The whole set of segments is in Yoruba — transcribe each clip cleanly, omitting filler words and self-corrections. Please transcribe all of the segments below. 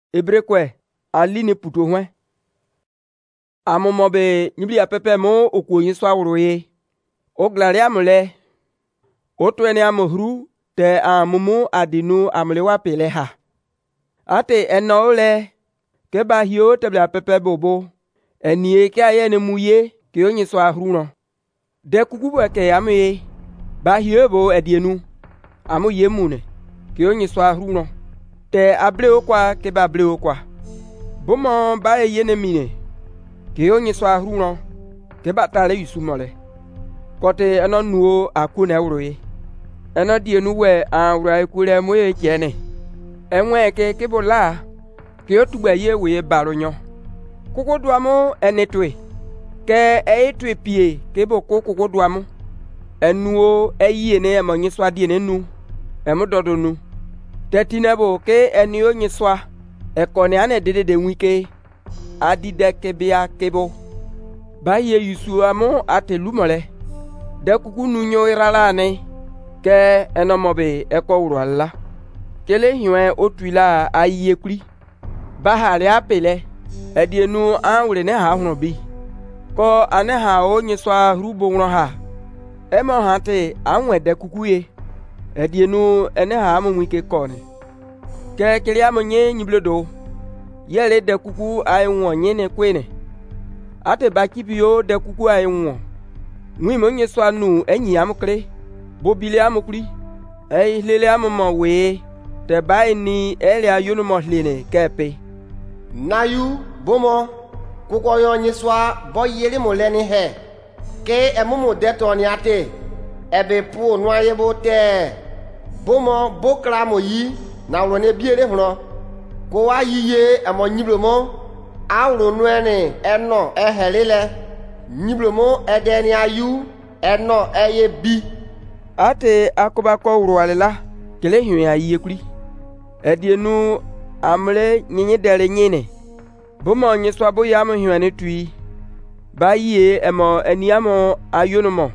Ebrekwe aline puto hwen. Amomobe nyibli apepe mo okwoyin swawroye. Oglari amule. Otwene amohru te amumu adinu amlewa pele ha. Ate enole keba hio teble apepe bobo. Enie ke ayene muye ke onyi swahruno. De kukubu ke amuye. Ba hio bo edienu. Amu yemune ke onyi swahruno. Te ableo kwa keba ableo kwa. Bomo ba yene mine ke onyi swahruno keba tale yusumole. Kote eno nuo akune euroye. Eno dienu we anwura ekule moye chene. Enwe ke kebola ke otugbe ye we baronyo. Kokoduamu enetwe. Ke eitwe pie kebo kokoduamu. Enuo eyene emonyi swadiene nu. Emudodonu. Tetinebo ke enio nyiswa. Ekone ane dede wike. Adide kebea kebo. Baye yusu amu ate lumole. De kuku nunyo irala ane. Ke enomobe eko urala. Kele hiwe otuila aye kuli. Bahale apele. Edienu anwure ne ha hunobi. Ko ane ha o nyiswa rubo ngro ha. Emo hante anwe de kuku ye. Edienu ene ha amu wike kone. Ke kele amu nye nyiblodo. Yele de kuku ayunwo nyene kwene. Ate bakipio de kuku ayunwo. Mwimo nye swanu enyi amukle. Bobile amukli. Lele amumo we. Te bayi ni ele ayunu mo hlene kepe. Nayu bomo. Kuko yo nye swa bo yeli mo leni he. Ke emumu detoni ate. Ebe pu nwaye bo te. Bomo bokra mo yi. Na urone biere huno. Ko wa yiye amo nyiblomo awro nuene eno ehelile nyiblomo edeni ayu eno eye bi. Ate akoba ko urwalela kele hiwe ayiye kuli. Edienu amle nyinyi dere nyine. Bomo nyiswa bo yamu hiwe ne tui. Ba yiye emo eniamo ayonomo.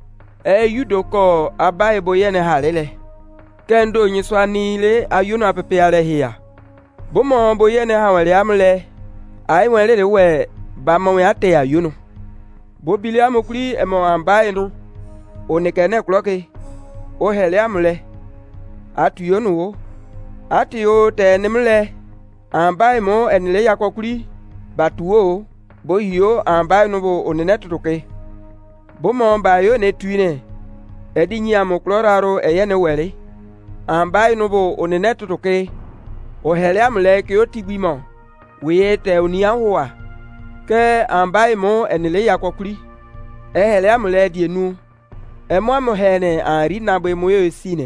Yudo ko abaye bo yene halele. Kendo nyiswa nile ayono apepe alehia. Bomo boyene hawale amle ai wele we ba mo ya te ayuno bo bili amukuri emo amba endo onekene kloke o hele amle atu yonu wo ati yo te nemle amba mo enle yakokuri batuo bo hiyo amba no bo onene tutuke bomo ba yo ne tuine edinyi amukloraro eyene wele amba no bo onene tutuke o hele amle ke otigbimo we te oniahoa ke ambai mo enile yakokuri hele amle dienu emo amo hene ari nabwe mo yosine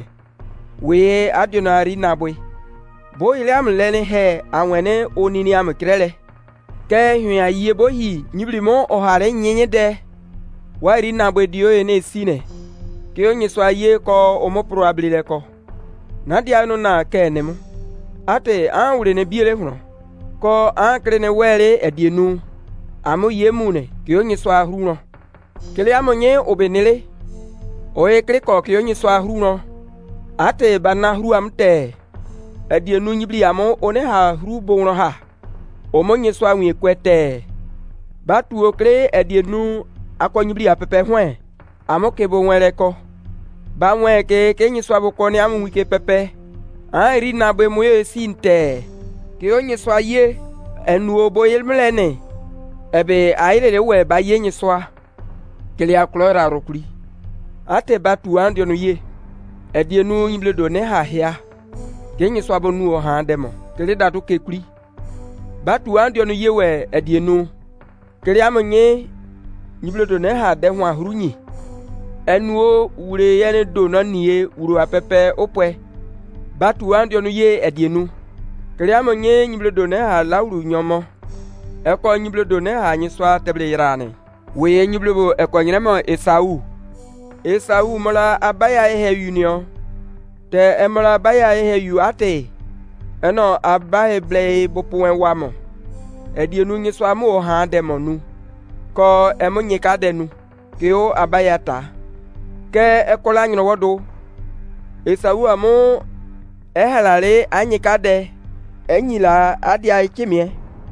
we adiona ari nabwe bo ile amle ne he anwene onini amkrele ke hwia yie bo hi nyiblimo o hare nyenye de wari nabwe dio ne sine ke onyiso aye ko omopro ablile ko na dia no na ke nemu. Ate anwure ne biere huno. Ko ankre ne were edienu. Amu yemune ki onyi swa hruno. Kele amonye obenele. Oye kre ko ki onyi swa hruno. Ate bana hru amte. Edienu nyibli amu one ha hru bonro ha. Omonye swa nwi kwete. Batu okre edienu akonyibli apepe hwen. Amu kebo nwere ko. Ba nwe ke nyi swa bokoni amu wike pepe. Ri na be moye sinte ke onye swa ye enu obo yelmlene ebe aire we ba ye nyiswa kele aklora rokuri ate batu andio no ye edienu yibledo ne ha hia ke nyiswa bonu o ha demo kele datu ke kuri batu andio no ye we edienu kele amonye yibledo ne ha de ho ahurunyi enu ure yene do no nie uru apepe opwe batu andio no ye edienu kriamo nye nyibledo ne ha lauru nyomo eko nyibledo ne ha nyiswa teble irane we nyiblebo eko nyinemo Esau mola abaya ehe union te emola abaya ehe yu ate eno abaye ble bopuwen wamo edienu nyiswa mo ha demonu ko emonye ka denu ke o abaya ta ke ekola nyino wodo Esau amu ehalare anyikade enyi la adia ikimie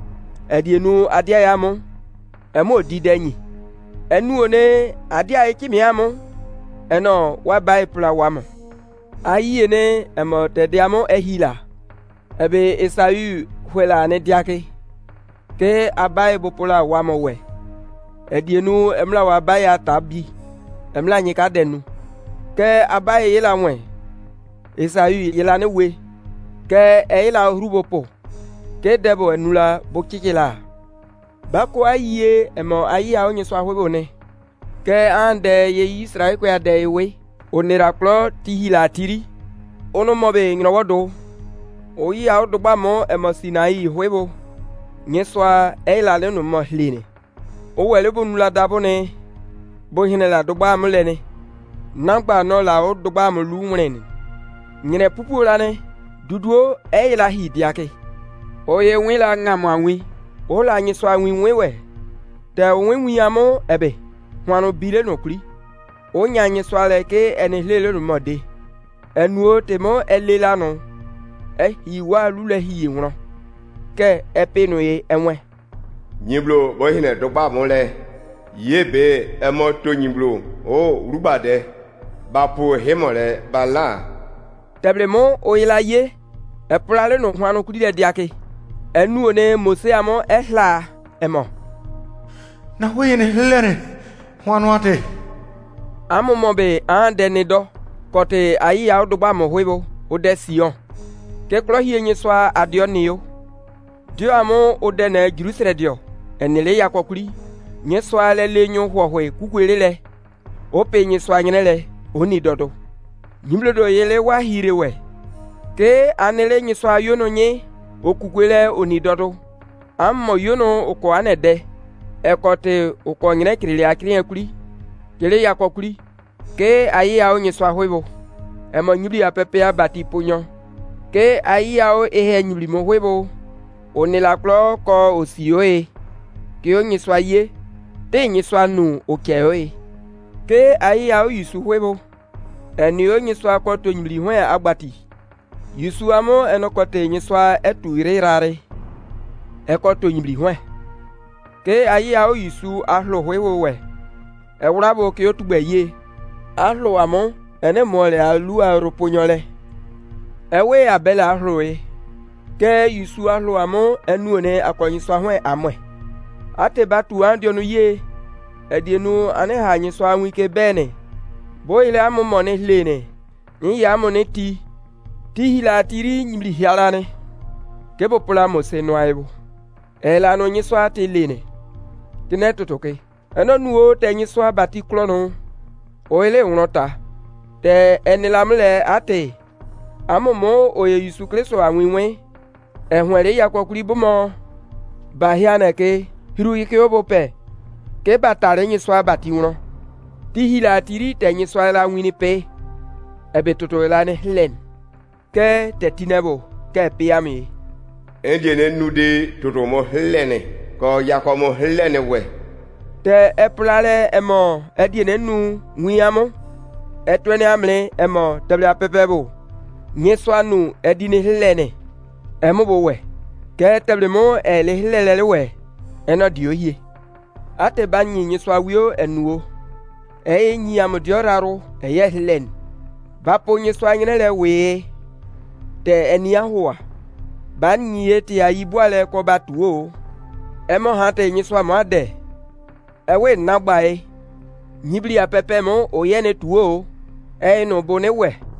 edienu adia yamu emo didenyi enu one adia ikimie amu eno wa bai pla wamu ayi ne emo tediamu ehila ebe Esaü hwela ne diake ke abai bopula wamu we edienu emla wa bai atabi emla nyika denu ke abai yela nwe Esaü yela ne we ke eyila rubopo ke debo enula bokikila bako ayi emo ayi a onye so ahwebo ne ke ande ye Israel ko ade we onira klo tihila tiri ono mobe ngrowodo oyi a odogba mo emo Sinai hwebo nyeswa eyila le no mo hline o wele bo nula dabo ne bo hinela dogba mo le ne nagba no la odogba mo lu nwren nyine pupu la ne duduo eyila hidiake oye wila ngamwanwi ola nyiswa winwewe te winwi amo ebe hwanu bile nokuri onya nyiswa leke enhlele no mode enuo temo elela no hiwa lule hi won ke epinu ye enwe nyiblo bo hine dogba mo le yebe emo to nyiblo o rubade bapo hemole bala tablemo oyila ye epulale no hwanu kudi de diake enu one Mose amo ehla emo na wene helene hwanu ate amo mobe ande ne do kote ayi ya odogba mo hwebo ode Sion ke klo hienye swa adionio dio amo ode na Jerusalem dio enele yakokuri nye swa le nyo hwohwe kukwelele openye swa nyenele oni dodo nyimlodo yele wa hirewe ke anele nye swa yono nye okukwele oni dodo ammo yono uko anede ekote uko nyine kirili akiri akuri kele yakokuri ke ayi ya onye swa hwebo emo nyuli ya pepe ya bati punyo ke ayi ya o ehe nyuli mo hwebo onela klo ko osioe ke onye swa ye te nye swa nu okeoe ke ayi ya o yusu hwebo eni onye swa ko to nyuli hwe agbati yusu amo enokote nye swa etu irare ekoto nyuli hwe ke ayi ya o yusu ahlo hwewo we ewrabo ke otugbe ye ahlo amo ene mole alu aroponyole ewe abela ahlo e ke yusu ahlo amo enu one akonyiswa hwe amwe ate batu andio no ye edienu ane ha nyiswa anwike bene boile amo mone lene ni ya mone ti hila tiri nyimli hialane ke bopula Mose no aibu ela no nyiswa te lene tine totoke eno nuo te nyiswa bati klono oile unota te enilamle ate amomo oye Yesu Kristo anwiwe ehwere yakokuri bomo bahiana ke hiru yike obope ke batare nyiswa bati uno ti hila tiri te nyiswa la wini pe ebe toto la ne hlen ke te tinebo ke piami endene nude toto mo hlene ko yakomo hlene we te eplale emo ediene nu wiamo etwene amle emo tabla pepebo nyeswa nu edine hlene emo bo we ke tablemo ele hlele we eno dioye ate banyi nyeswa wio enuo enyi amodioraro eye hlen bapo nyeswa nyele we te enia hoa banyi eti ayibwale ko batuo emo hate nyeswa made ewe nagbae nyibli apepe mo oyene tuo no bone we